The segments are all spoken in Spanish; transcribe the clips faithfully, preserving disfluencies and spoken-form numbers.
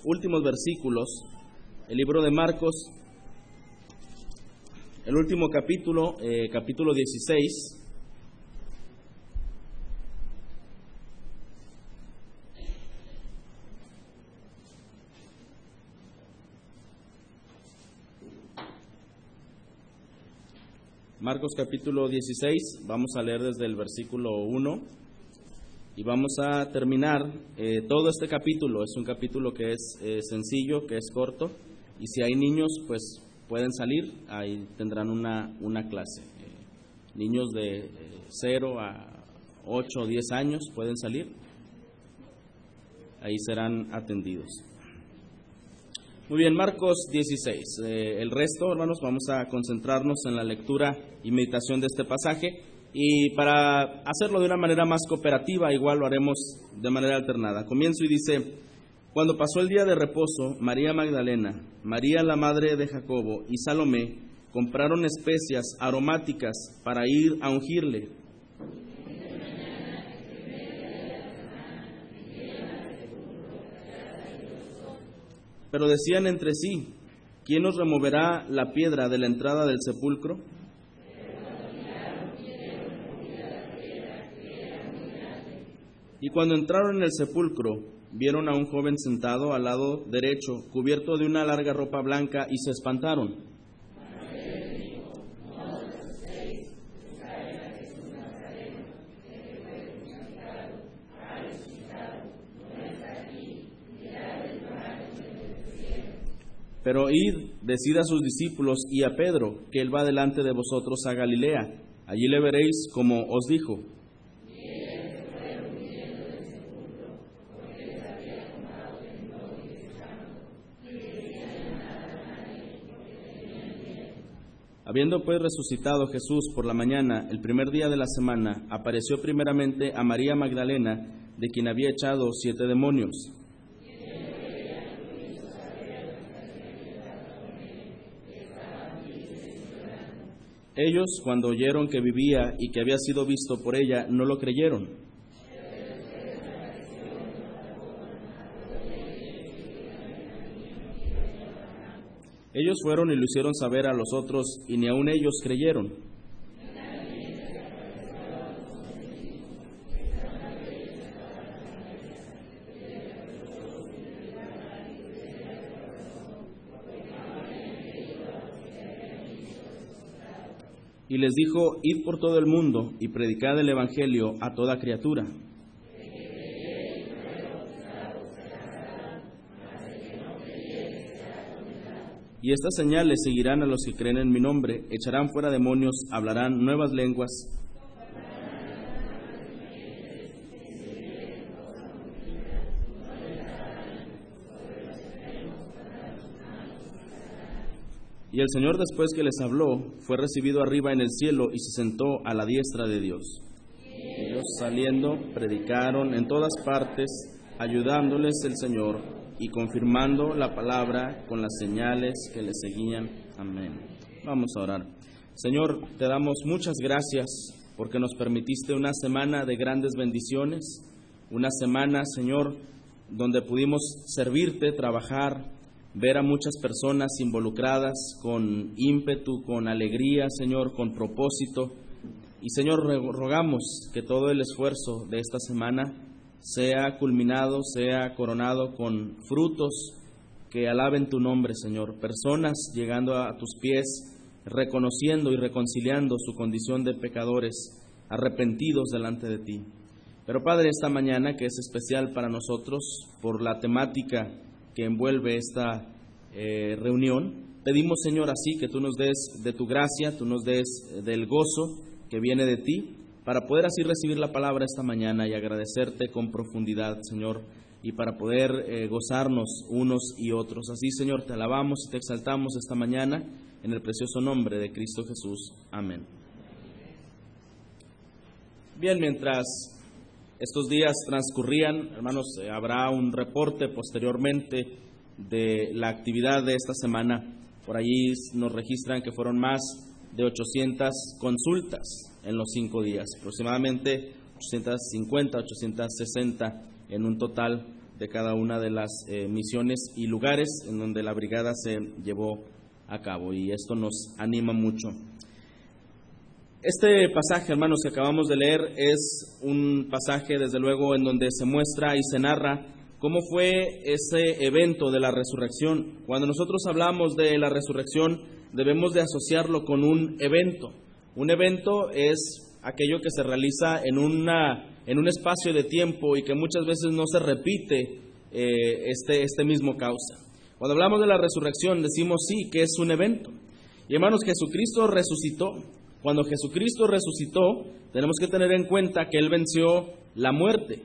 últimos versículos, el libro de Marcos, el último capítulo, eh, capítulo dieciséis. Marcos capítulo dieciséis, vamos a leer desde el versículo uno y vamos a terminar eh, todo este capítulo. Es un capítulo que es eh, sencillo, que es corto, y si hay niños pues pueden salir, ahí tendrán una, una clase. Eh, niños de eh, cero a ocho o diez años pueden salir, ahí serán atendidos. Muy bien, Marcos dieciséis. Eh, el resto, hermanos, vamos a concentrarnos en la lectura y meditación de este pasaje. Y para hacerlo de una manera más cooperativa, igual lo haremos de manera alternada. Comienzo y dice: Cuando pasó el día de reposo, María Magdalena, María la madre de Jacobo y Salomé compraron especias aromáticas para ir a ungirle. Pero decían entre sí: ¿quién nos removerá la piedra de la entrada del sepulcro? Y cuando entraron en el sepulcro, vieron a un joven sentado al lado derecho, cubierto de una larga ropa blanca, y se espantaron. Pero id, decid a sus discípulos y a Pedro, que él va delante de vosotros a Galilea. Allí le veréis como os dijo. Habiendo pues resucitado Jesús por la mañana, el primer día de la semana, apareció primeramente a María Magdalena, de quien había echado siete demonios. Ellos, cuando oyeron que vivía y que había sido visto por ella, no lo creyeron. Ellos fueron y lo hicieron saber a los otros, y ni aun ellos creyeron. Y les dijo: id por todo el mundo y predicad el evangelio a toda criatura. Y estas señales seguirán a los que creen en mi nombre: echarán fuera demonios, hablarán nuevas lenguas. Y el Señor, después que les habló, fue recibido arriba en el cielo y se sentó a la diestra de Dios. Ellos, saliendo, predicaron en todas partes, ayudándoles el Señor y confirmando la palabra con las señales que les seguían. Amén. Vamos a orar. Señor, te damos muchas gracias porque nos permitiste una semana de grandes bendiciones, una semana, Señor, donde pudimos servirte, trabajar, ver a muchas personas involucradas con ímpetu, con alegría, Señor, con propósito. Y, Señor, rogamos que todo el esfuerzo de esta semana sea culminado, sea coronado con frutos que alaben tu nombre, Señor. Personas llegando a tus pies, reconociendo y reconciliando su condición de pecadores, arrepentidos delante de ti. Pero, Padre, esta mañana, que es especial para nosotros por la temática que envuelve esta eh, reunión, pedimos, Señor, así que tú nos des de tu gracia, tú nos des del gozo que viene de ti, para poder así recibir la palabra esta mañana y agradecerte con profundidad, Señor, y para poder eh, gozarnos unos y otros. Así, Señor, te alabamos y te exaltamos esta mañana en el precioso nombre de Cristo Jesús. Amén. Bien, mientras estos días transcurrían, hermanos, eh, habrá un reporte posteriormente de la actividad de esta semana. Por allí nos registran que fueron más de ochocientas consultas en los cinco días, aproximadamente ochocientas cincuenta, ochocientas sesenta en un total de cada una de las eh, misiones y lugares en donde la brigada se llevó a cabo, y esto nos anima mucho. Este pasaje, hermanos, que acabamos de leer es un pasaje, desde luego, en donde se muestra y se narra cómo fue ese evento de la resurrección. Cuando nosotros hablamos de la resurrección, debemos de asociarlo con un evento. Un evento es aquello que se realiza en, una, en un espacio de tiempo y que muchas veces no se repite eh, este, este mismo causa. Cuando hablamos de la resurrección, decimos sí, que es un evento. Y hermanos, Jesucristo resucitó. Cuando Jesucristo resucitó, tenemos que tener en cuenta que Él venció la muerte,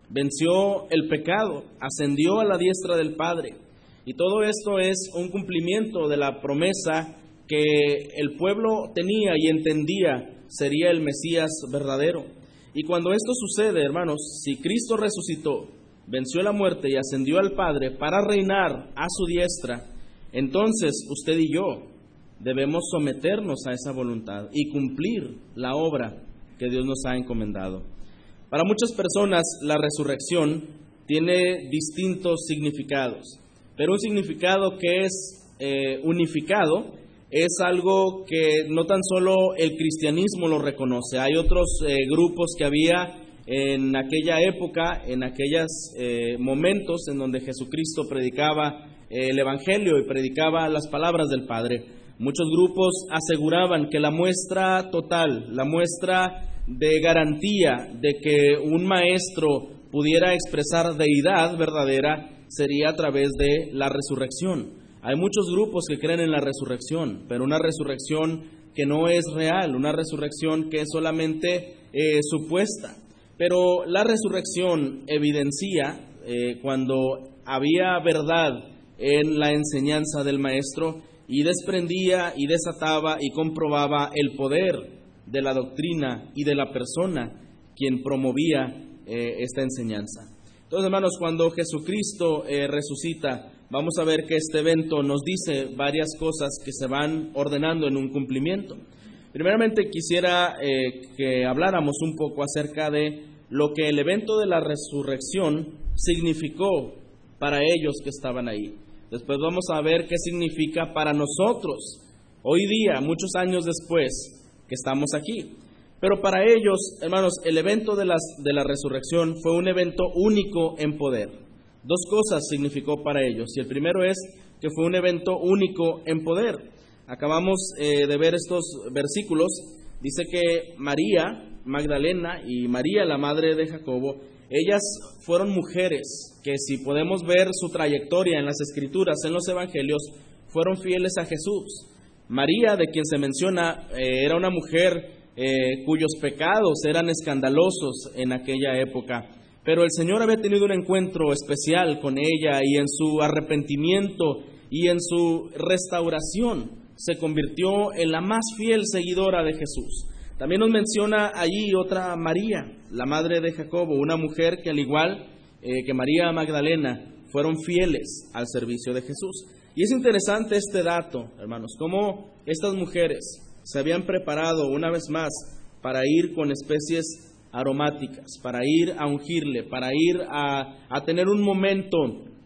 venció el pecado, ascendió a la diestra del Padre. Y todo esto es un cumplimiento de la promesa que el pueblo tenía y entendía sería el Mesías verdadero. Y cuando esto sucede, hermanos, si Cristo resucitó, venció la muerte y ascendió al Padre para reinar a su diestra, entonces usted y yo debemos someternos a esa voluntad y cumplir la obra que Dios nos ha encomendado. Para muchas personas la resurrección tiene distintos significados, pero un significado que es eh, unificado es algo que no tan solo el cristianismo lo reconoce. Hay otros eh, grupos que había en aquella época, en aquellos eh, momentos en donde Jesucristo predicaba eh, el Evangelio y predicaba las palabras del Padre. Muchos grupos aseguraban que la muestra total, la muestra de garantía de que un maestro pudiera expresar deidad verdadera sería a través de la resurrección. Hay muchos grupos que creen en la resurrección, pero una resurrección que no es real, una resurrección que es solamente eh, supuesta. Pero la resurrección evidencia eh, cuando había verdad en la enseñanza del maestro, y desprendía y desataba y comprobaba el poder de la doctrina y de la persona quien promovía eh, esta enseñanza. Entonces, hermanos, cuando Jesucristo eh, resucita, vamos a ver que este evento nos dice varias cosas que se van ordenando en un cumplimiento. Primeramente, quisiera eh, que habláramos un poco acerca de lo que el evento de la resurrección significó para ellos que estaban ahí. Después vamos a ver qué significa para nosotros, hoy día, muchos años después, que estamos aquí. Pero para ellos, hermanos, el evento de, las, de la resurrección fue un evento único en poder. Dos cosas significó para ellos. Y el primero es que fue un evento único en poder. Acabamos eh, de ver estos versículos. Dice que María Magdalena y María, la madre de Jacobo, ellas fueron mujeres que, si podemos ver su trayectoria en las Escrituras, en los Evangelios, fueron fieles a Jesús. María, de quien se menciona, eh, era una mujer eh, cuyos pecados eran escandalosos en aquella época, pero el Señor había tenido un encuentro especial con ella, y en su arrepentimiento y en su restauración se convirtió en la más fiel seguidora de Jesús. También nos menciona allí otra María, la madre de Jacobo, una mujer que, al igual eh, que María Magdalena, fueron fieles al servicio de Jesús. Y es interesante este dato, hermanos, cómo estas mujeres se habían preparado una vez más para ir con especies aromáticas, para ir a ungirle, para ir a, a tener un momento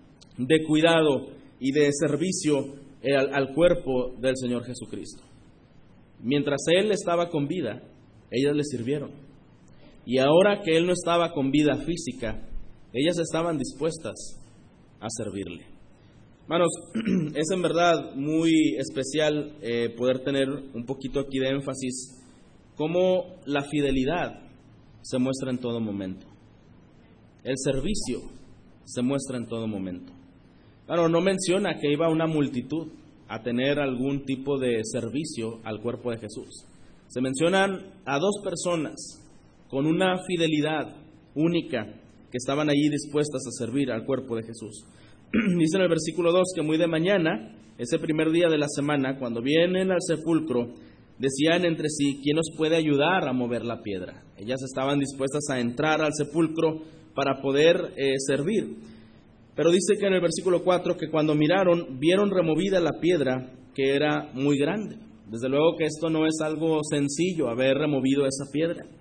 de cuidado y de servicio eh, al, al cuerpo del Señor Jesucristo. Mientras Él estaba con vida, ellas le sirvieron. Y ahora que Él no estaba con vida física, ellas estaban dispuestas a servirle. Hermanos, es en verdad muy especial eh, poder tener un poquito aquí de énfasis cómo la fidelidad se muestra en todo momento. El servicio se muestra en todo momento. Claro, no menciona que iba una multitud a tener algún tipo de servicio al cuerpo de Jesús. Se mencionan a dos personas con una fidelidad única que estaban allí dispuestas a servir al cuerpo de Jesús. Dice en el versículo dos que muy de mañana, ese primer día de la semana, cuando vienen al sepulcro, decían entre sí, ¿quién nos puede ayudar a mover la piedra? Ellas estaban dispuestas a entrar al sepulcro para poder eh, servir. Pero dice que en el versículo cuatro que cuando miraron, vieron removida la piedra, que era muy grande. Desde luego que esto no es algo sencillo, haber removido esa piedra.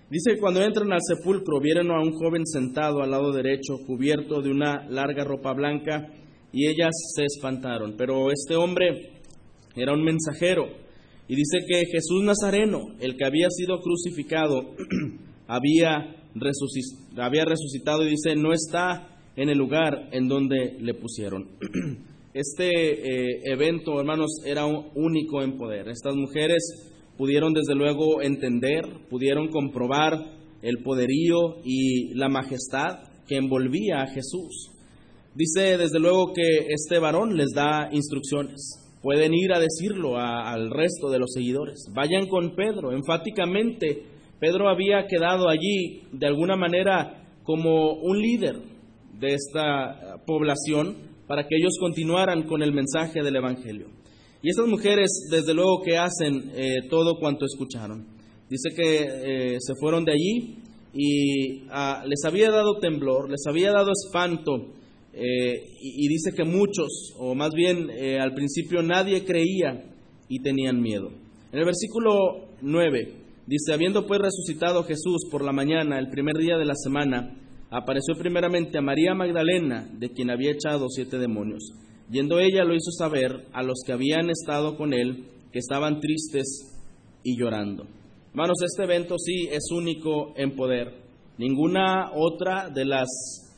Dice que cuando entran al sepulcro vieron a un joven sentado al lado derecho, cubierto de una larga ropa blanca, y ellas se espantaron. Pero este hombre era un mensajero, y dice que Jesús Nazareno, el que había sido crucificado, había, resucit- había resucitado, y dice, no está en el lugar en donde le pusieron. Este eh, evento, hermanos, era único en poder. Estas mujeres pudieron desde luego entender, pudieron comprobar el poderío y la majestad que envolvía a Jesús. Dice desde luego que este varón les da instrucciones. Pueden ir a decirlo a, al resto de los seguidores. Vayan con Pedro. Enfáticamente, Pedro había quedado allí de alguna manera como un líder de esta población para que ellos continuaran con el mensaje del Evangelio. Y estas mujeres, desde luego que hacen eh, todo cuanto escucharon. Dice que eh, se fueron de allí y ah, les había dado temblor, les había dado espanto, eh, y, y dice que muchos, o más bien eh, al principio nadie creía y tenían miedo. En el versículo nueve dice, habiendo pues resucitado Jesús por la mañana, el primer día de la semana, apareció primeramente a María Magdalena, de quien había echado siete demonios. Yendo ella lo hizo saber a los que habían estado con él, que estaban tristes y llorando. Hermanos, este evento sí es único en poder. Ninguna otra de las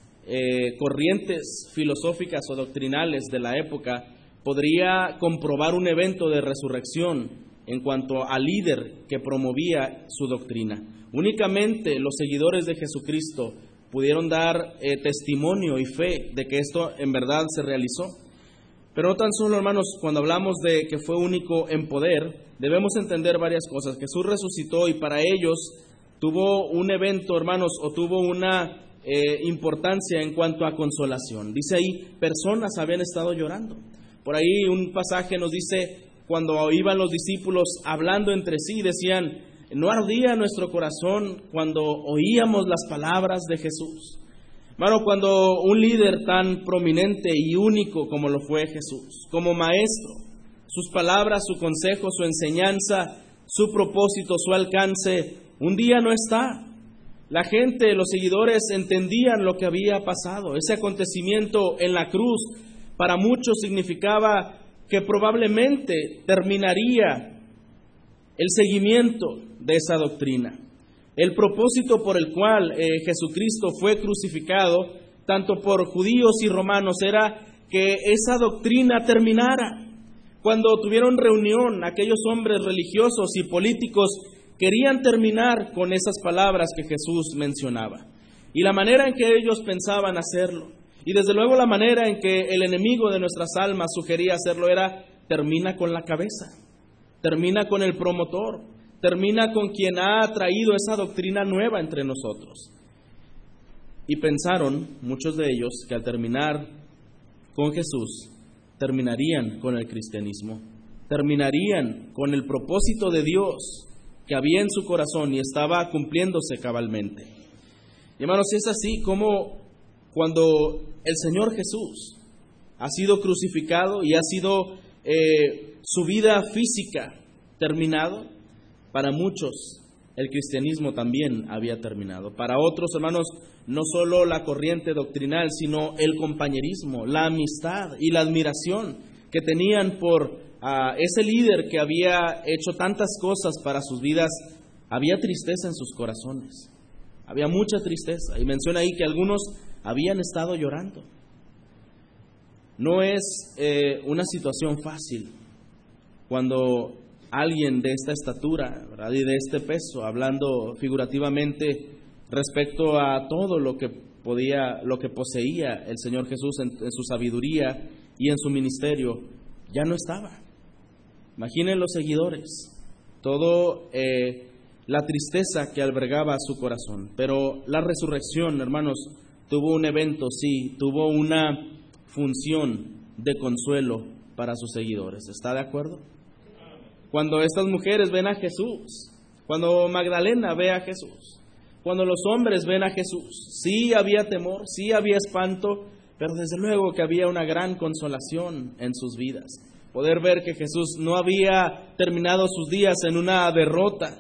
eh, corrientes filosóficas o doctrinales de la época podría comprobar un evento de resurrección en cuanto al líder que promovía su doctrina. Únicamente los seguidores de Jesucristo pudieron dar eh, testimonio y fe de que esto en verdad se realizó. Pero no tan solo, hermanos, cuando hablamos de que fue único en poder, debemos entender varias cosas. Jesús resucitó y para ellos tuvo un evento, hermanos, o tuvo una eh, importancia en cuanto a consolación. Dice ahí, personas habían estado llorando. Por ahí un pasaje nos dice, cuando iban los discípulos hablando entre sí, decían, ¿no ardía nuestro corazón cuando oíamos las palabras de Jesús? Hermano, cuando un líder tan prominente y único como lo fue Jesús, como maestro, sus palabras, su consejo, su enseñanza, su propósito, su alcance, un día no está. La gente, los seguidores entendían lo que había pasado. Ese acontecimiento en la cruz para muchos significaba que probablemente terminaría el seguimiento de esa doctrina. El propósito por el cual eh, Jesucristo fue crucificado, tanto por judíos y romanos, era que esa doctrina terminara. Cuando tuvieron reunión, aquellos hombres religiosos y políticos querían terminar con esas palabras que Jesús mencionaba. Y la manera en que ellos pensaban hacerlo, y desde luego la manera en que el enemigo de nuestras almas sugería hacerlo era, termina con la cabeza, termina con el promotor, termina con quien ha traído esa doctrina nueva entre nosotros. Y pensaron, muchos de ellos, que al terminar con Jesús, terminarían con el cristianismo, terminarían con el propósito de Dios que había en su corazón y estaba cumpliéndose cabalmente. Y hermanos, es así como cuando el Señor Jesús ha sido crucificado y ha sido eh, su vida física terminado, para muchos el cristianismo también había terminado. Para otros, hermanos, no solo la corriente doctrinal, sino el compañerismo, la amistad y la admiración que tenían por uh, ese líder que había hecho tantas cosas para sus vidas. Había tristeza en sus corazones, había mucha tristeza. Y menciona ahí que algunos habían estado llorando. No es eh, una situación fácil cuando alguien de esta estatura, ¿verdad?, y de este peso, hablando figurativamente respecto a todo lo que podía, lo que poseía el Señor Jesús en, en su sabiduría y en su ministerio, ya no estaba. Imaginen los seguidores, todo eh, la tristeza que albergaba su corazón. Pero la resurrección, hermanos, tuvo un evento, sí, tuvo una función de consuelo para sus seguidores. ¿Está de acuerdo? Cuando estas mujeres ven a Jesús, cuando Magdalena ve a Jesús, cuando los hombres ven a Jesús, sí había temor, sí había espanto, pero desde luego que había una gran consolación en sus vidas. Poder ver que Jesús no había terminado sus días en una derrota,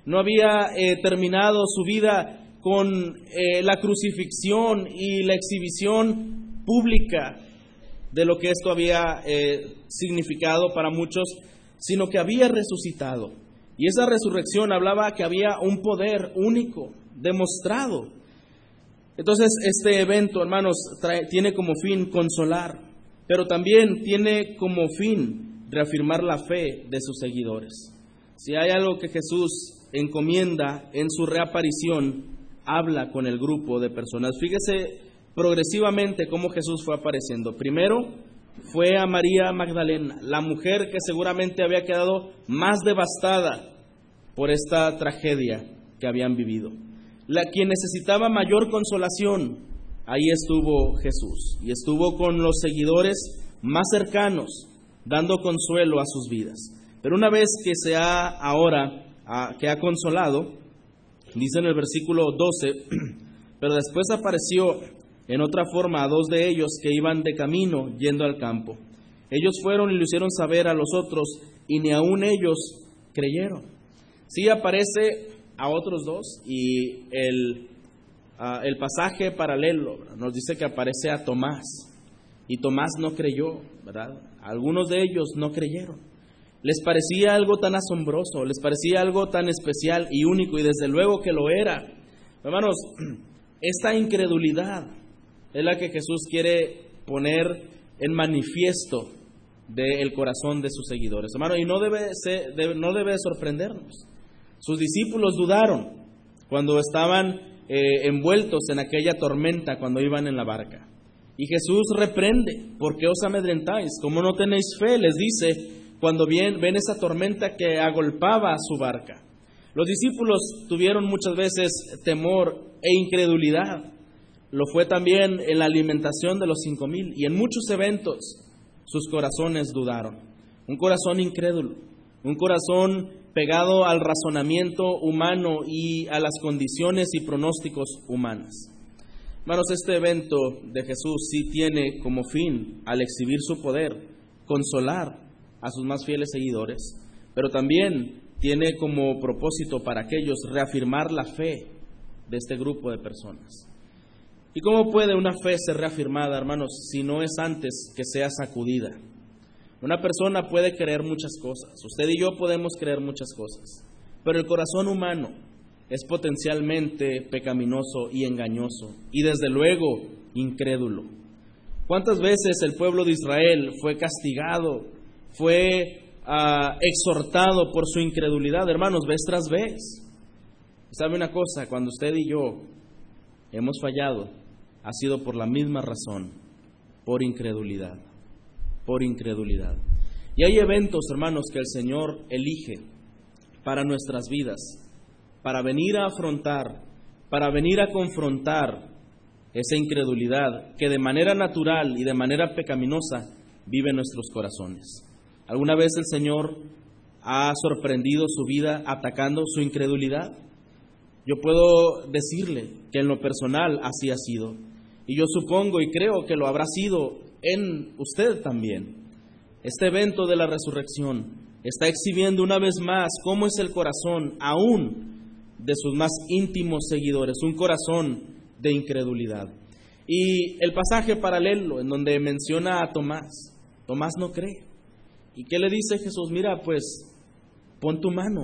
no había eh, terminado su vida con eh, la crucifixión y la exhibición pública de lo que esto había eh, significado para muchos, sino que había resucitado. Y esa resurrección hablaba que había un poder único, demostrado. Entonces, este evento, hermanos, trae, tiene como fin consolar, pero también tiene como fin reafirmar la fe de sus seguidores. Si hay algo que Jesús encomienda en su reaparición, habla con el grupo de personas. Fíjese progresivamente cómo Jesús fue apareciendo. Primero fue a María Magdalena, la mujer que seguramente había quedado más devastada por esta tragedia que habían vivido. La quien necesitaba mayor consolación, ahí estuvo Jesús, y estuvo con los seguidores más cercanos, dando consuelo a sus vidas. Pero una vez que se ha ahora, a, que ha consolado, dice en el versículo doce, pero después apareció en otra forma a dos de ellos que iban de camino yendo al campo. Ellos fueron y lo hicieron saber a los otros, y ni aun ellos creyeron. Sí aparece a otros dos, y el, uh, el pasaje paralelo nos dice que aparece a Tomás, y Tomás no creyó, ¿verdad? Algunos de ellos no creyeron. Les parecía algo tan asombroso, les parecía algo tan especial y único, y desde luego que lo era. Hermanos, esta incredulidad es la que Jesús quiere poner en manifiesto del corazón de sus seguidores. Hermano, y no debe, ser, debe, no debe sorprendernos. Sus discípulos dudaron cuando estaban eh, envueltos en aquella tormenta, cuando iban en la barca. Y Jesús reprende: ¿por qué os amedrentáis? ¿Cómo no tenéis fe? Les dice cuando bien, ven esa tormenta que agolpaba a su barca. Los discípulos tuvieron muchas veces temor e incredulidad. Lo fue también en la alimentación de los cinco mil, y en muchos eventos sus corazones dudaron. Un corazón incrédulo, un corazón pegado al razonamiento humano y a las condiciones y pronósticos humanas. Hermanos, este evento de Jesús sí tiene como fin, al exhibir su poder, consolar a sus más fieles seguidores, pero también tiene como propósito para aquellos reafirmar la fe de este grupo de personas. ¿Y cómo puede una fe ser reafirmada, hermanos, si no es antes que sea sacudida? Una persona puede creer muchas cosas, usted y yo podemos creer muchas cosas, pero el corazón humano es potencialmente pecaminoso y engañoso, y desde luego incrédulo. ¿Cuántas veces el pueblo de Israel fue castigado, fue uh, exhortado por su incredulidad, hermanos, vez tras vez? ¿Sabe una cosa? Cuando usted y yo hemos fallado, ha sido por la misma razón, por incredulidad, por incredulidad. Y hay eventos, hermanos, que el Señor elige para nuestras vidas, para venir a afrontar, para venir a confrontar esa incredulidad que de manera natural y de manera pecaminosa vive en nuestros corazones. ¿Alguna vez el Señor ha sorprendido su vida atacando su incredulidad? Yo puedo decirle que en lo personal así ha sido. Y yo supongo y creo que lo habrá sido en usted también. Este evento de la resurrección está exhibiendo una vez más cómo es el corazón aún de sus más íntimos seguidores, un corazón de incredulidad. Y el pasaje paralelo en donde menciona a Tomás, Tomás no cree. ¿Y qué le dice Jesús? Mira, pues, pon tu mano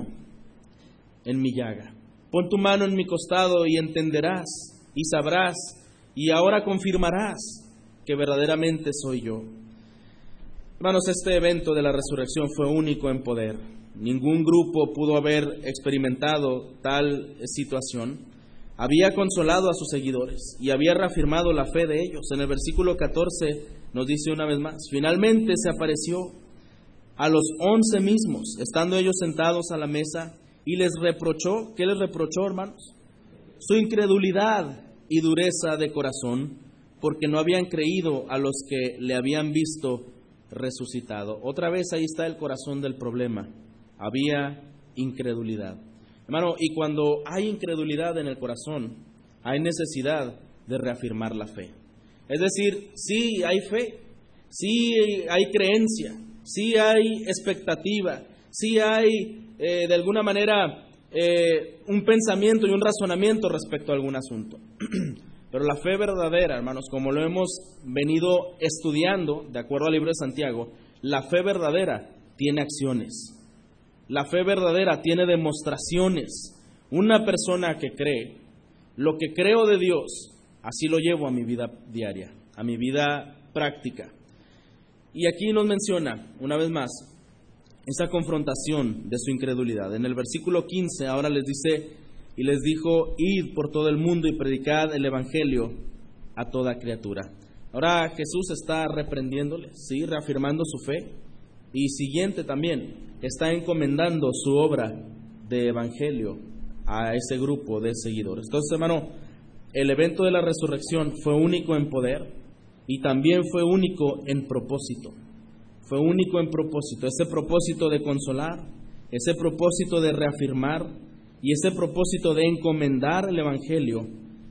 en mi llaga, pon tu mano en mi costado y entenderás y sabrás y ahora confirmarás que verdaderamente soy yo. Hermanos, este evento de la resurrección fue único en poder. Ningún grupo pudo haber experimentado tal situación. Había consolado a sus seguidores y había reafirmado la fe de ellos. En el versículo catorce nos dice una vez más: finalmente se apareció a los once mismos, estando ellos sentados a la mesa, y les reprochó. ¿Qué les reprochó, hermanos? Su incredulidad y dureza de corazón, porque no habían creído a los que le habían visto resucitado. Otra vez ahí está el corazón del problema. Había incredulidad. Hermano, y cuando hay incredulidad en el corazón, hay necesidad de reafirmar la fe. Es decir, sí hay fe, sí hay creencia, sí hay expectativa, sí hay eh, de alguna manera eh, un pensamiento y un razonamiento respecto a algún asunto. Pero la fe verdadera, hermanos, como lo hemos venido estudiando, de acuerdo al libro de Santiago, la fe verdadera tiene acciones. La fe verdadera tiene demostraciones. Una persona que cree, lo que creo de Dios, así lo llevo a mi vida diaria, a mi vida práctica. Y aquí nos menciona, una vez más, esa confrontación de su incredulidad. En el versículo quince ahora les dice, y les dijo, id por todo el mundo y predicad el evangelio a toda criatura. Ahora Jesús está reprendiéndoles, ¿sí? Reafirmando su fe. Y siguiente también, está encomendando su obra de evangelio a ese grupo de seguidores. Entonces, hermano, el evento de la resurrección fue único en poder y también fue único en propósito. Fue único en propósito, ese propósito de consolar, ese propósito de reafirmar y ese propósito de encomendar el evangelio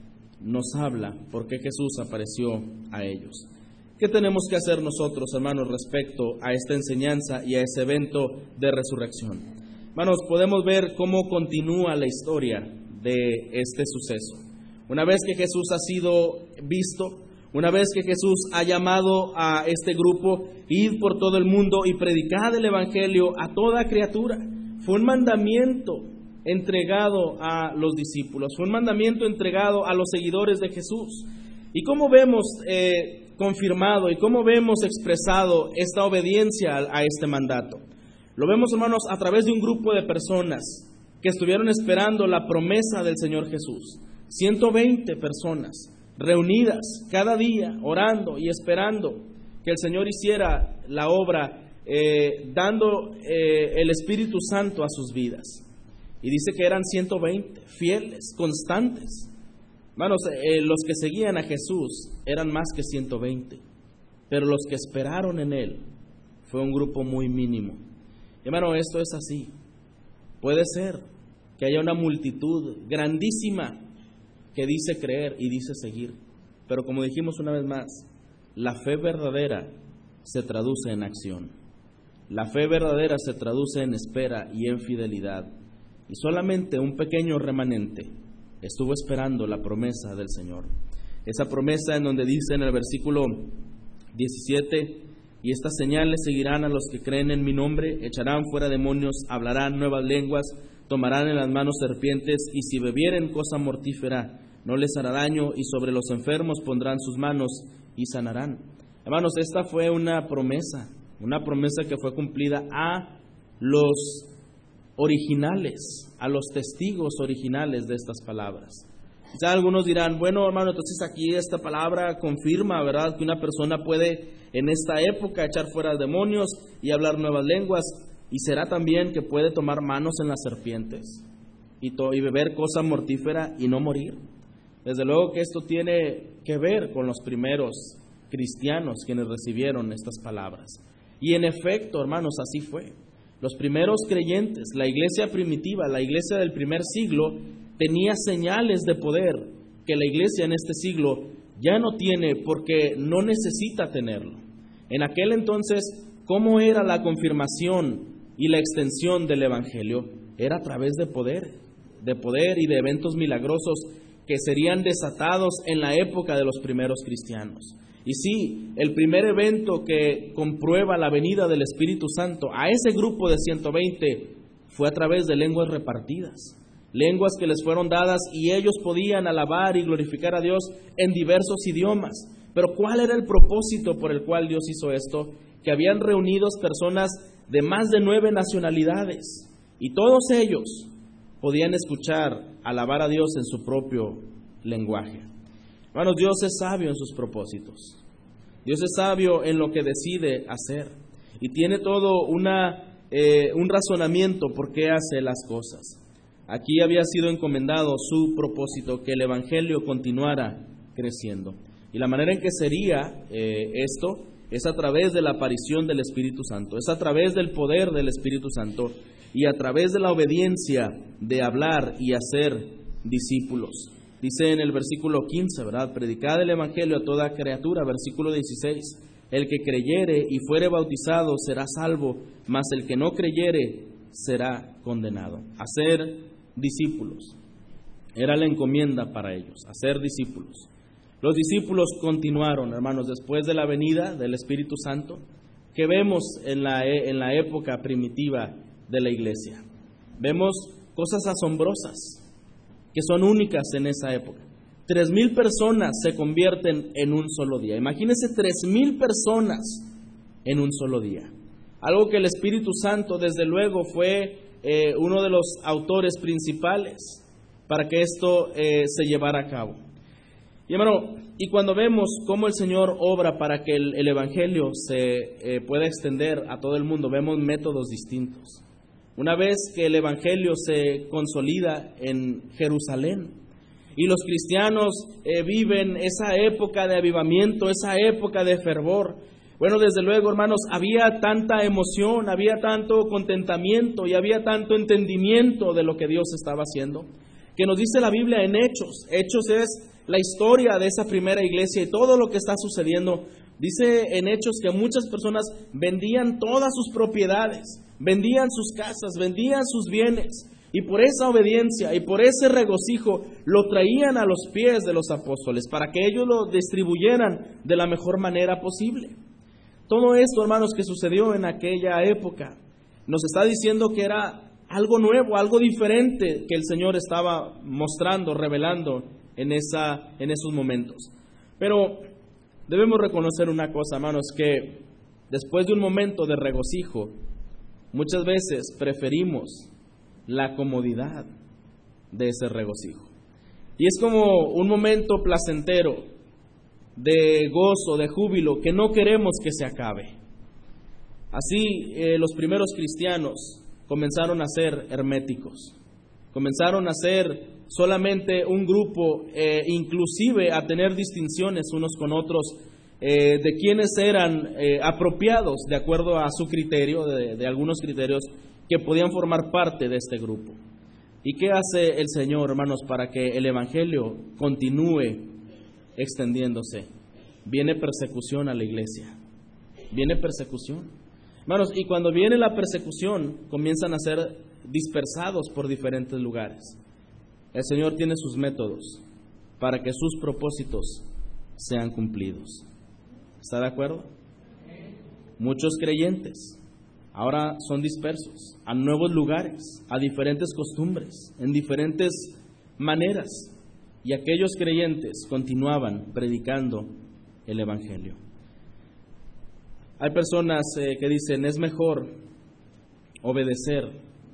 nos habla porque Jesús apareció a ellos. ¿Qué tenemos que hacer nosotros, hermanos, respecto a esta enseñanza y a ese evento de resurrección? Hermanos, podemos ver cómo continúa la historia de este suceso. Una vez que Jesús ha sido visto, una vez que Jesús ha llamado a este grupo, id por todo el mundo y predicad el evangelio a toda criatura. Fue un mandamiento entregado a los discípulos, fue un mandamiento entregado a los seguidores de Jesús. ¿Y cómo vemos eh, confirmado y cómo vemos expresado esta obediencia a, a este mandato? Lo vemos, hermanos, a través de un grupo de personas que estuvieron esperando la promesa del Señor Jesús. ciento veinte personas reunidas cada día, orando y esperando que el Señor hiciera la obra, eh, dando eh, el Espíritu Santo a sus vidas. Y dice que eran ciento veinte, fieles, constantes. Hermanos, eh, los que seguían a Jesús eran más que ciento veinte, pero los que esperaron en Él fue un grupo muy mínimo. Hermano, esto es así. Puede ser que haya una multitud grandísima que dice creer y dice seguir, pero como dijimos una vez más, la fe verdadera se traduce en acción. La fe verdadera se traduce en espera y en fidelidad. Y solamente un pequeño remanente estuvo esperando la promesa del Señor. Esa promesa en donde dice en el versículo diecisiete, y estas señales seguirán a los que creen en mi nombre, echarán fuera demonios, hablarán nuevas lenguas, tomarán en las manos serpientes, y si bebieren cosa mortífera, no les hará daño, y sobre los enfermos pondrán sus manos y sanarán. Hermanos, esta fue una promesa, una promesa que fue cumplida a los originales, a los testigos originales de estas palabras. Quizá algunos dirán, bueno, hermano, entonces aquí esta palabra confirma, ¿verdad?, que una persona puede en esta época echar fuera demonios y hablar nuevas lenguas, y será también que puede tomar manos en las serpientes y, to- y beber cosa mortífera y no morir. Desde luego que esto tiene que ver con los primeros cristianos quienes recibieron estas palabras. Y en efecto, hermanos, así fue. Los primeros creyentes, la iglesia primitiva, la iglesia del primer siglo, tenía señales de poder que la iglesia en este siglo ya no tiene porque no necesita tenerlo. En aquel entonces, ¿cómo era la confirmación y la extensión del evangelio? Era a través de poder, de poder y de eventos milagrosos que serían desatados en la época de los primeros cristianos. Y sí, el primer evento que comprueba la venida del Espíritu Santo a ese grupo de ciento veinte fue a través de lenguas repartidas, lenguas que les fueron dadas y ellos podían alabar y glorificar a Dios en diversos idiomas. Pero ¿cuál era el propósito por el cual Dios hizo esto? Que habían reunidos personas de más de nueve nacionalidades y todos ellos podían escuchar, alabar a Dios en su propio lenguaje. Hermanos, Dios es sabio en sus propósitos. Dios es sabio en lo que decide hacer. Y tiene todo una, eh, un razonamiento por qué hace las cosas. Aquí había sido encomendado su propósito, que el Evangelio continuara creciendo. Y la manera en que sería eh, esto es a través de la aparición del Espíritu Santo. Es a través del poder del Espíritu Santo y a través de la obediencia de hablar y hacer discípulos. Dice en el versículo quince, ¿verdad? Predicad el evangelio a toda criatura. Versículo dieciséis. El que creyere y fuere bautizado será salvo, mas el que no creyere será condenado. Hacer discípulos. Era la encomienda para ellos, hacer discípulos. Los discípulos continuaron, hermanos, después de la venida del Espíritu Santo, que vemos en la, en la época primitiva de la iglesia. Vemos cosas asombrosas que son únicas en esa época. Tres mil personas se convierten en un solo día. Imagínense tres mil personas en un solo día. Algo que el Espíritu Santo, desde luego, fue eh, uno de los autores principales para que esto eh, se llevara a cabo. Y hermano, y cuando vemos cómo el Señor obra para que el, el Evangelio se eh, pueda extender a todo el mundo, vemos métodos distintos. Una vez que el Evangelio se consolida en Jerusalén y los cristianos eh, viven esa época de avivamiento, esa época de fervor, bueno, desde luego, hermanos, había tanta emoción, había tanto contentamiento y había tanto entendimiento de lo que Dios estaba haciendo, que nos dice la Biblia en Hechos. Hechos es la historia de esa primera iglesia y todo lo que está sucediendo. Dice en Hechos que muchas personas vendían todas sus propiedades, vendían sus casas, vendían sus bienes, y por esa obediencia y por ese regocijo lo traían a los pies de los apóstoles para que ellos lo distribuyeran de la mejor manera posible. Todo esto, hermanos, que sucedió en aquella época, nos está diciendo que era algo nuevo, algo diferente que el Señor estaba mostrando, revelando en, esa, en esos momentos. Pero debemos reconocer una cosa, hermanos, que después de un momento de regocijo, muchas veces preferimos la comodidad de ese regocijo. Y es como un momento placentero, de gozo, de júbilo, que no queremos que se acabe. Así eh, los primeros cristianos comenzaron a ser herméticos, comenzaron a ser solamente un grupo, eh, inclusive a tener distinciones unos con otros, eh, de quienes eran eh, apropiados de acuerdo a su criterio, de, de algunos criterios que podían formar parte de este grupo. ¿Y qué hace el Señor, hermanos, para que el Evangelio continúe extendiéndose? Viene persecución a la iglesia, viene persecución, hermanos, y cuando viene la persecución comienzan a ser dispersados por diferentes lugares. El Señor tiene sus métodos para que sus propósitos sean cumplidos. ¿Está de acuerdo? Muchos creyentes ahora son dispersos a nuevos lugares, a diferentes costumbres, en diferentes maneras. Y aquellos creyentes continuaban predicando el Evangelio. Hay personas eh, que dicen, es mejor obedecer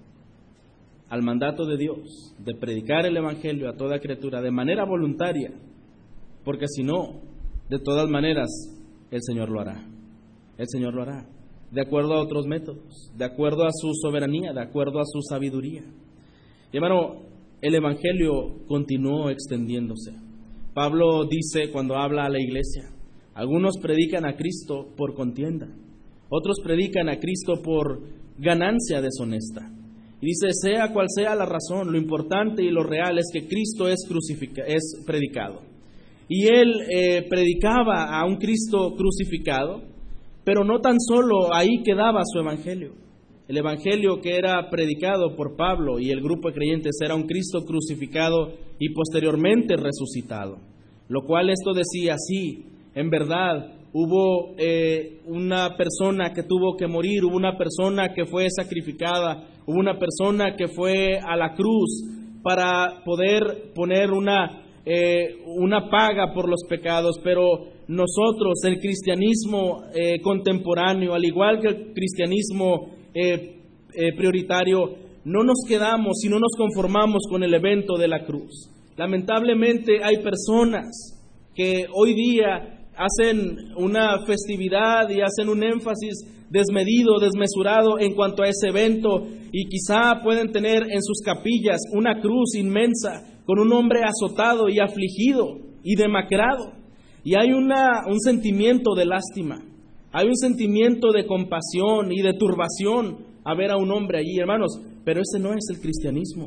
al mandato de Dios, de predicar el Evangelio a toda criatura de manera voluntaria, porque si no, de todas maneras, el Señor lo hará. El Señor lo hará, de acuerdo a otros métodos, de acuerdo a su soberanía, de acuerdo a su sabiduría. Y hermano, el Evangelio continuó extendiéndose. Pablo dice cuando habla a la iglesia, algunos predican a Cristo por contienda, otros predican a Cristo por ganancia deshonesta. Y dice, sea cual sea la razón, lo importante y lo real es que Cristo es, crucifica- es predicado. Y él eh, predicaba a un Cristo crucificado, pero no tan solo ahí quedaba su Evangelio. El Evangelio que era predicado por Pablo y el grupo de creyentes era un Cristo crucificado y posteriormente resucitado. Lo cual esto decía, sí, en verdad hubo eh, una persona que tuvo que morir, hubo una persona que fue sacrificada, hubo una persona que fue a la cruz para poder poner una, eh, una paga por los pecados, pero nosotros, el cristianismo eh, contemporáneo, al igual que el cristianismo Eh, eh, prioritario, no nos quedamos y no nos conformamos con el evento de la cruz. Lamentablemente hay personas que hoy día hacen una festividad y hacen un énfasis desmedido, desmesurado en cuanto a ese evento, y quizá pueden tener en sus capillas una cruz inmensa con un hombre azotado y afligido y demacrado, y hay una, un sentimiento de lástima. Hay un sentimiento de compasión y de turbación a ver a un hombre allí, hermanos, pero ese no es el cristianismo.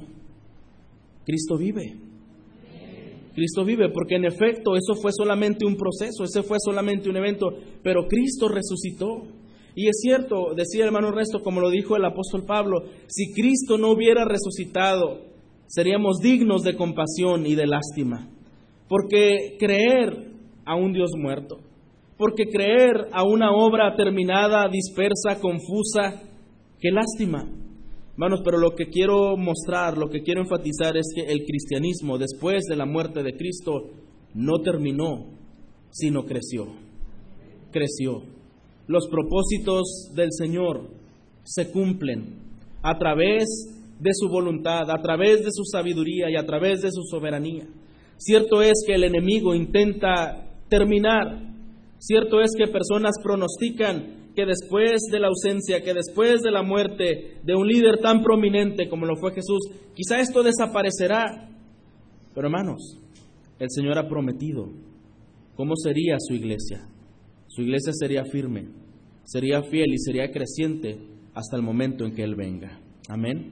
Cristo vive. Cristo vive, porque en efecto eso fue solamente un proceso, ese fue solamente un evento, pero Cristo resucitó. Y es cierto, decía el hermano Ernesto, como lo dijo el apóstol Pablo, si Cristo no hubiera resucitado, seríamos dignos de compasión y de lástima. Porque creer a un Dios muerto, porque creer a una obra terminada, dispersa, confusa, qué lástima. Hermanos, pero lo que quiero mostrar, lo que quiero enfatizar es que el cristianismo, después de la muerte de Cristo, no terminó, sino creció. Creció. Los propósitos del Señor se cumplen a través de su voluntad, a través de su sabiduría y a través de su soberanía. Cierto es que el enemigo intenta terminar. Cierto es que personas pronostican que después de la ausencia, que después de la muerte de un líder tan prominente como lo fue Jesús, quizá esto desaparecerá. Pero hermanos, el Señor ha prometido cómo sería su iglesia. Su iglesia sería firme, sería fiel y sería creciente hasta el momento en que Él venga. Amén.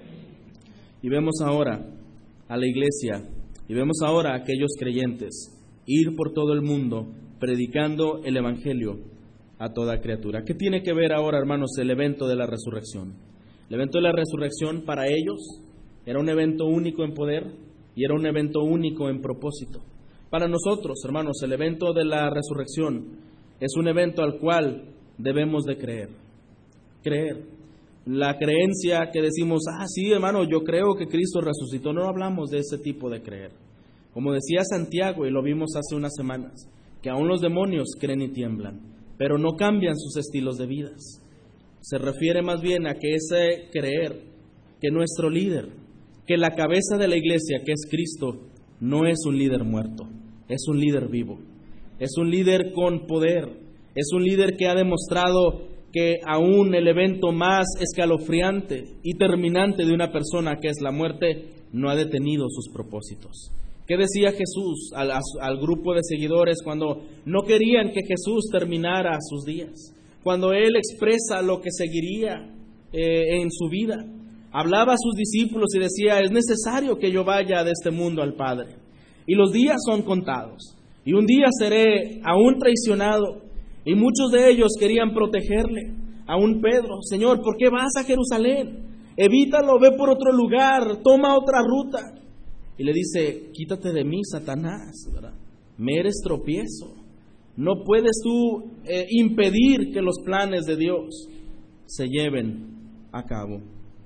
Y vemos ahora a la iglesia, y vemos ahora a aquellos creyentes ir por todo el mundo predicando el Evangelio a toda criatura. ¿Qué tiene que ver ahora, hermanos, el evento de la resurrección? El evento de la resurrección para ellos era un evento único en poder y era un evento único en propósito. Para nosotros, hermanos, el evento de la resurrección es un evento al cual debemos de creer. Creer. La creencia que decimos, ah, sí, hermano, yo creo que Cristo resucitó. No hablamos de ese tipo de creer. Como decía Santiago, y lo vimos hace unas semanas, que aún los demonios creen y tiemblan, pero no cambian sus estilos de vidas. Se refiere más bien a que ese creer, que nuestro líder, que la cabeza de la iglesia, que es Cristo, no es un líder muerto, es un líder vivo, es un líder con poder, es un líder que ha demostrado que aún el evento más escalofriante y terminante de una persona, que es la muerte, no ha detenido sus propósitos. ¿Qué decía Jesús al, al grupo de seguidores cuando no querían que Jesús terminara sus días? Cuando Él expresa lo que seguiría eh, en su vida. Hablaba a sus discípulos y decía, es necesario que yo vaya de este mundo al Padre. Y los días son contados. Y un día seré aún traicionado. Y muchos de ellos querían protegerle. Aún Pedro, Señor, ¿por qué vas a Jerusalén? Evítalo, ve por otro lugar, toma otra ruta. Y le dice, quítate de mí, Satanás, ¿verdad? Me eres tropiezo. No puedes tú eh, impedir que los planes de Dios se lleven a cabo.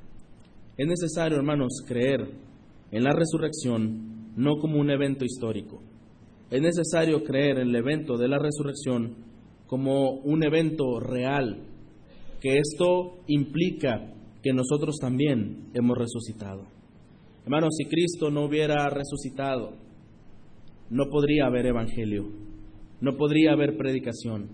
Es necesario, hermanos, creer en la resurrección no como un evento histórico. Es necesario creer en el evento de la resurrección como un evento real, que esto implica que nosotros también hemos resucitado. Hermanos, si Cristo no hubiera resucitado, no podría haber evangelio, no podría haber predicación.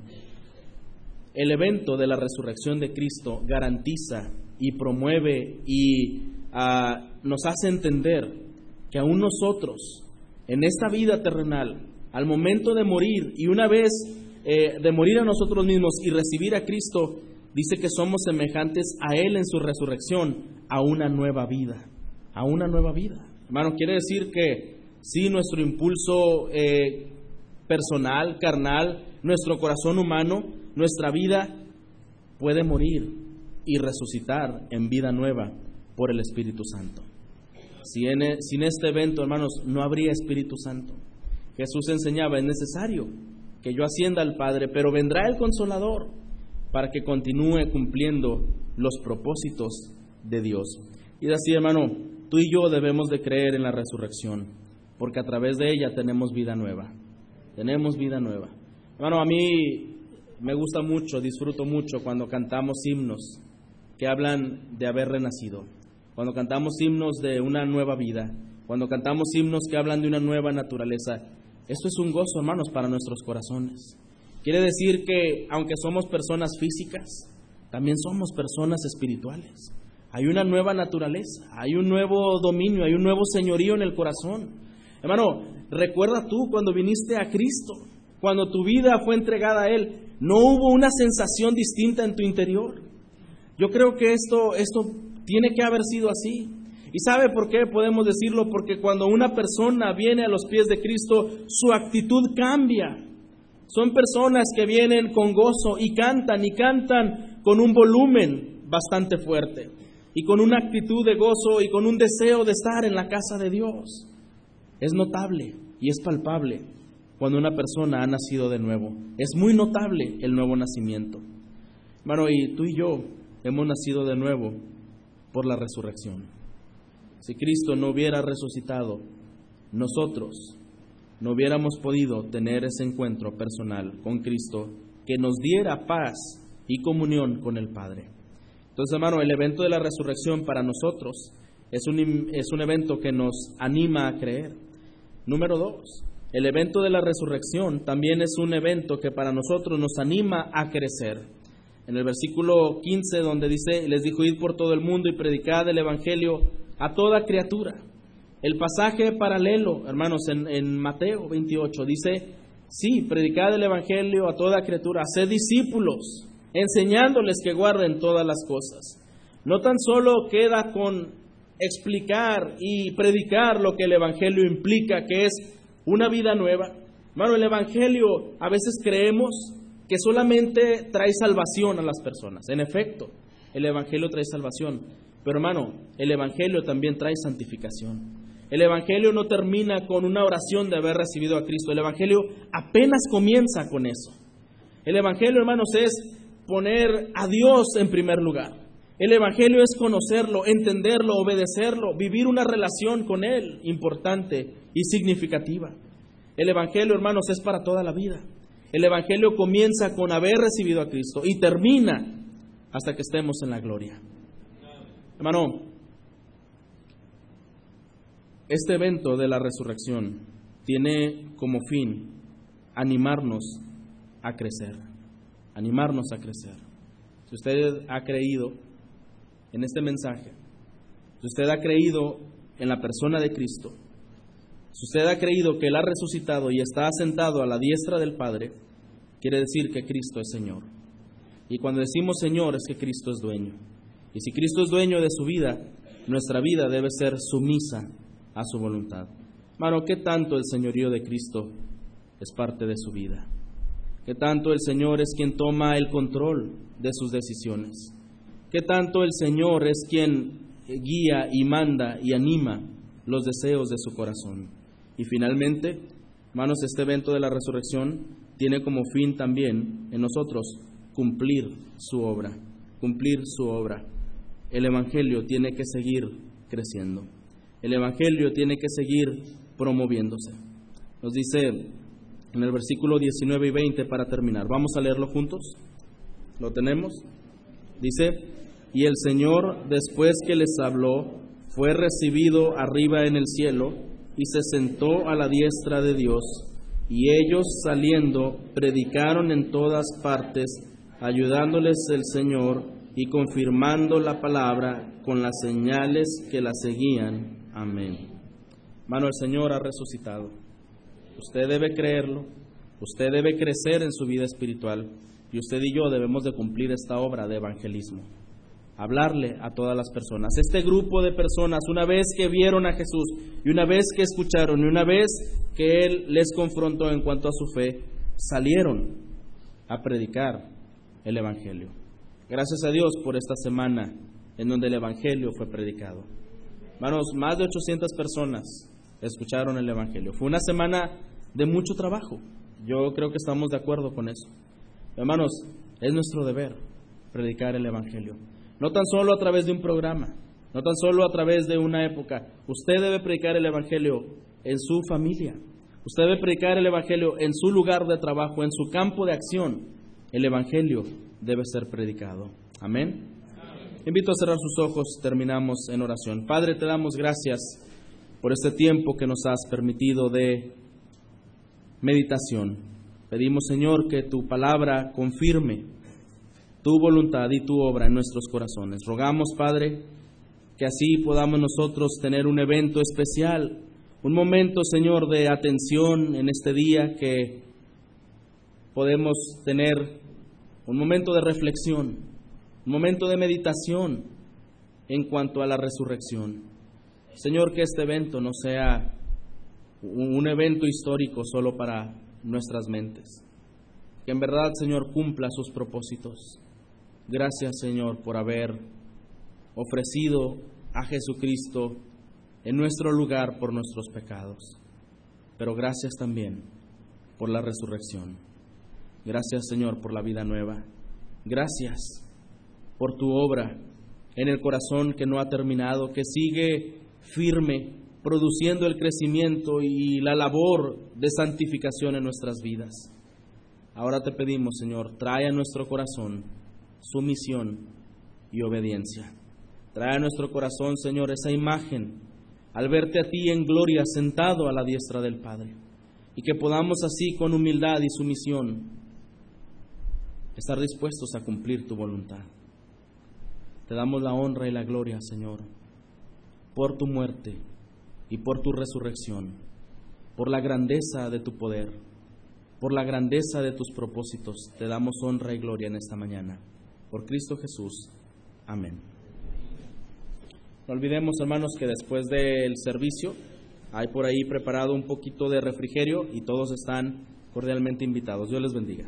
El evento de la resurrección de Cristo garantiza y promueve y uh, nos hace entender que aún nosotros, en esta vida terrenal, al momento de morir y una vez eh, de morir a nosotros mismos y recibir a Cristo, dice que somos semejantes a Él en su resurrección, a una nueva vida. A una nueva vida. Hermano, quiere decir que sí, nuestro impulso eh, personal, carnal, nuestro corazón humano, nuestra vida puede morir y resucitar en vida nueva por el Espíritu Santo. Si en, sin este evento, hermanos, no habría Espíritu Santo. Jesús enseñaba, es necesario que yo ascienda al Padre, pero vendrá el Consolador para que continúe cumpliendo los propósitos de Dios. Y así, hermano, tú y yo debemos de creer en la resurrección, porque a través de ella tenemos vida nueva. Tenemos vida nueva. Hermano, a mí me gusta mucho, disfruto mucho cuando cantamos himnos que hablan de haber renacido. Cuando cantamos himnos de una nueva vida. Cuando cantamos himnos que hablan de una nueva naturaleza. Esto es un gozo, hermanos, para nuestros corazones. Quiere decir que aunque somos personas físicas, también somos personas espirituales. Hay una nueva naturaleza, hay un nuevo dominio, hay un nuevo señorío en el corazón. Hermano, recuerda tú cuando viniste a Cristo, cuando tu vida fue entregada a Él, ¿no hubo una sensación distinta en tu interior? Yo creo que esto, esto tiene que haber sido así. ¿Y sabe por qué podemos decirlo? Porque cuando una persona viene a los pies de Cristo, su actitud cambia. Son personas que vienen con gozo y cantan, y cantan con un volumen bastante fuerte. y con una actitud de gozo y con un deseo de estar en la casa de Dios. Es notable y es palpable cuando una persona ha nacido de nuevo. Es muy notable el nuevo nacimiento. Hermano, y tú y yo hemos nacido de nuevo por la resurrección. Si Cristo no hubiera resucitado, nosotros no hubiéramos podido tener ese encuentro personal con Cristo que nos diera paz y comunión con el Padre. Entonces, hermano, el evento de la resurrección para nosotros es un, es un evento que nos anima a creer. Número dos, el evento de la resurrección también es un evento que para nosotros nos anima a crecer. En el versículo quince, donde dice, les dijo, id por todo el mundo y predicad el evangelio a toda criatura. El pasaje paralelo, hermanos, en, en Mateo veintiocho, dice, sí, predicad el evangelio a toda criatura, haced discípulos, enseñándoles que guarden todas las cosas. No tan solo queda con explicar y predicar lo que el evangelio implica, que es una vida nueva. Hermano, el evangelio a veces creemos que solamente trae salvación a las personas. En efecto, el evangelio trae salvación. Pero hermano, el evangelio también trae santificación. El evangelio no termina con una oración de haber recibido a Cristo. El evangelio apenas comienza con eso. El evangelio, hermanos, es poner a Dios en primer lugar. El evangelio es conocerlo, entenderlo, obedecerlo, vivir una relación con Él importante y significativa. El evangelio, hermanos, es para toda la vida. El evangelio comienza con haber recibido a Cristo y termina hasta que estemos en la gloria. Hermano, este evento de la resurrección tiene como fin animarnos a crecer, animarnos a crecer. Si usted ha creído en este mensaje, si usted ha creído en la persona de Cristo, si usted ha creído que Él ha resucitado y está sentado a la diestra del Padre, quiere decir que Cristo es Señor. Y cuando decimos Señor es que Cristo es dueño. Y si Cristo es dueño de su vida, nuestra vida debe ser sumisa a su voluntad. Hermano, ¿qué tanto el señorío de Cristo es parte de su vida? ¿Qué tanto el Señor es quien toma el control de sus decisiones? ¿Qué tanto el Señor es quien guía y manda y anima los deseos de su corazón? Y finalmente, hermanos, este evento de la resurrección tiene como fin también en nosotros cumplir su obra, cumplir su obra. El evangelio tiene que seguir creciendo. El evangelio tiene que seguir promoviéndose. Nos dice en el versículo diecinueve y veinte para terminar. Vamos a leerlo juntos. ¿Lo tenemos? Dice, y el Señor, después que les habló, fue recibido arriba en el cielo y se sentó a la diestra de Dios. Y ellos saliendo predicaron en todas partes, ayudándoles el Señor y confirmando la palabra con las señales que la seguían. Amén. Hermano, el Señor ha resucitado. Usted debe creerlo, usted debe crecer en su vida espiritual y usted y yo debemos de cumplir esta obra de evangelismo. Hablarle a todas las personas. Este grupo de personas, una vez que vieron a Jesús y una vez que escucharon y una vez que Él les confrontó en cuanto a su fe, salieron a predicar el evangelio. Gracias a Dios por esta semana en donde el evangelio fue predicado. Hermanos, más de ochocientas personas escucharon el evangelio. Fue una semana de mucho trabajo. Yo creo que estamos de acuerdo con eso. Hermanos, es nuestro deber predicar el evangelio. No tan solo a través de un programa, no tan solo a través de una época. Usted debe predicar el evangelio en su familia. Usted debe predicar el evangelio en su lugar de trabajo, en su campo de acción. El evangelio debe ser predicado. Amén. Invito a cerrar sus ojos, terminamos en oración. Padre, te damos gracias por este tiempo que nos has permitido de meditación. Pedimos, Señor, que tu palabra confirme tu voluntad y tu obra en nuestros corazones. Rogamos, Padre, que así podamos nosotros tener un evento especial, un momento, Señor, de atención en este día, que podemos tener un momento de reflexión, un momento de meditación en cuanto a la resurrección. Señor, que este evento no sea un evento histórico solo para nuestras mentes. Que en verdad, Señor, cumpla sus propósitos. Gracias, Señor, por haber ofrecido a Jesucristo en nuestro lugar por nuestros pecados. Pero gracias también por la resurrección. Gracias, Señor, por la vida nueva. Gracias por tu obra en el corazón que no ha terminado, que sigue firme, produciendo el crecimiento y la labor de santificación en nuestras vidas. Ahora te pedimos, Señor, trae a nuestro corazón sumisión y obediencia. Trae a nuestro corazón, Señor, esa imagen al verte a ti en gloria sentado a la diestra del Padre, y que podamos así con humildad y sumisión estar dispuestos a cumplir tu voluntad. Te damos la honra y la gloria, Señor, por tu muerte y por tu resurrección, por la grandeza de tu poder, por la grandeza de tus propósitos. Te damos honra y gloria en esta mañana. Por Cristo Jesús. Amén. No olvidemos, hermanos, que después del servicio hay por ahí preparado un poquito de refrigerio y todos están cordialmente invitados. Dios les bendiga.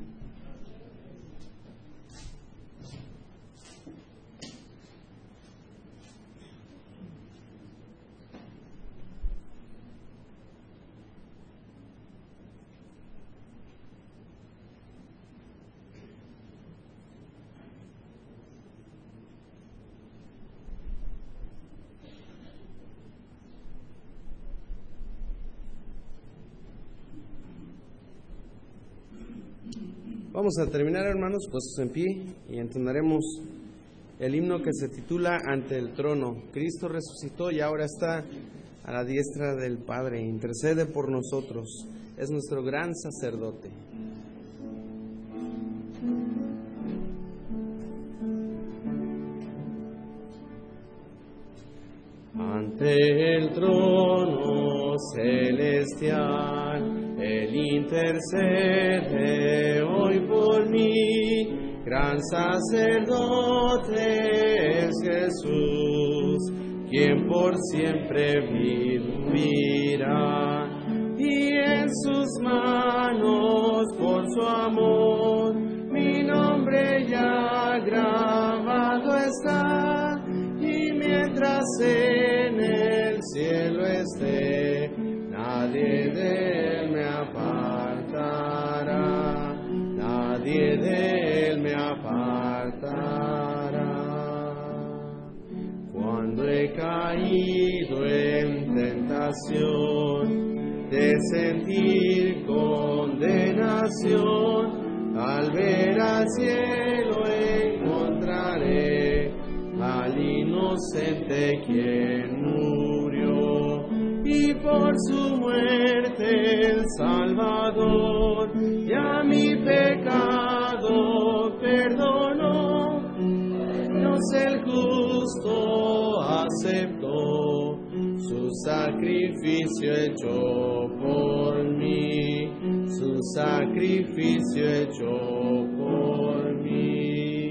Vamos a terminar, hermanos, puestos en pie, y entonaremos el himno que se titula Ante el trono. Cristo resucitó y ahora está a la diestra del Padre. Intercede por nosotros. Es nuestro gran sacerdote. Ante el trono celestial, Él intercede hoy por mí. Gran sacerdote es Jesús, quien por siempre vivirá. Y en sus manos, por su amor, mi nombre ya grabado está. Y mientras en el cielo esté, nadie de él me apartará, nadie de él me apartará. Cuando he caído en tentación de sentir condenación, al ver al cielo encontraré al inocente quien murió, y por su muerte el Salvador ya mi pecado perdonó. Dios el justo aceptó su sacrificio hecho por mí, su sacrificio hecho por mí.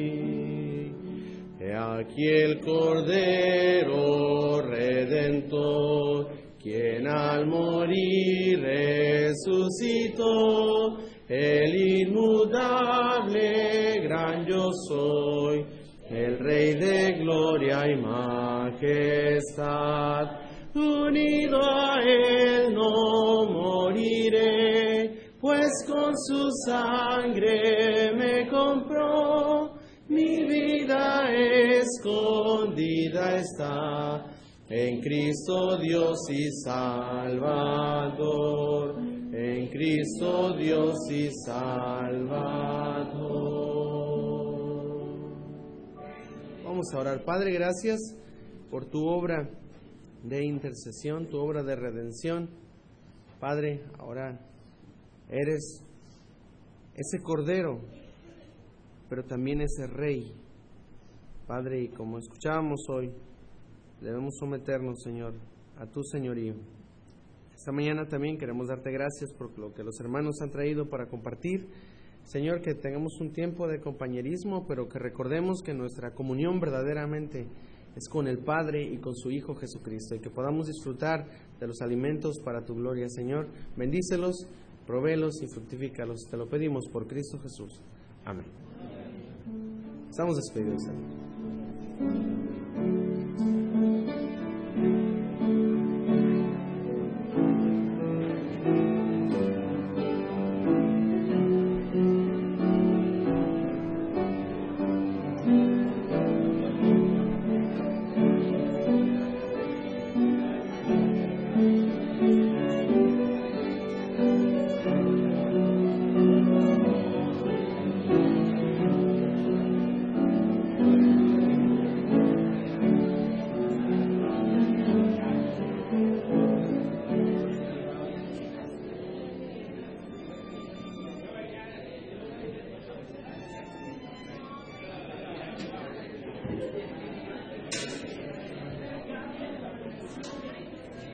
He aquí el Cordero Redentor, quien al morir resucitó, el inmutable gran yo soy, el Rey de gloria y majestad. Unido a él no moriré, pues con su sangre me compró. Mi vida escondida está en Cristo Dios y Salvador, en Cristo Dios y Salvador. Vamos a orar. Padre, gracias por tu obra de intercesión, tu obra de redención. Padre, ahora eres ese Cordero, pero también ese Rey. Padre, y como escuchábamos hoy, debemos someternos, Señor, a tu señorío. Esta mañana también queremos darte gracias por lo que los hermanos han traído para compartir. Señor, que tengamos un tiempo de compañerismo, pero que recordemos que nuestra comunión verdaderamente es con el Padre y con su Hijo Jesucristo, y que podamos disfrutar de los alimentos para tu gloria, Señor. Bendícelos, provéelos y fructifícalos. Te lo pedimos por Cristo Jesús. Amén. Estamos despedidos, Señor.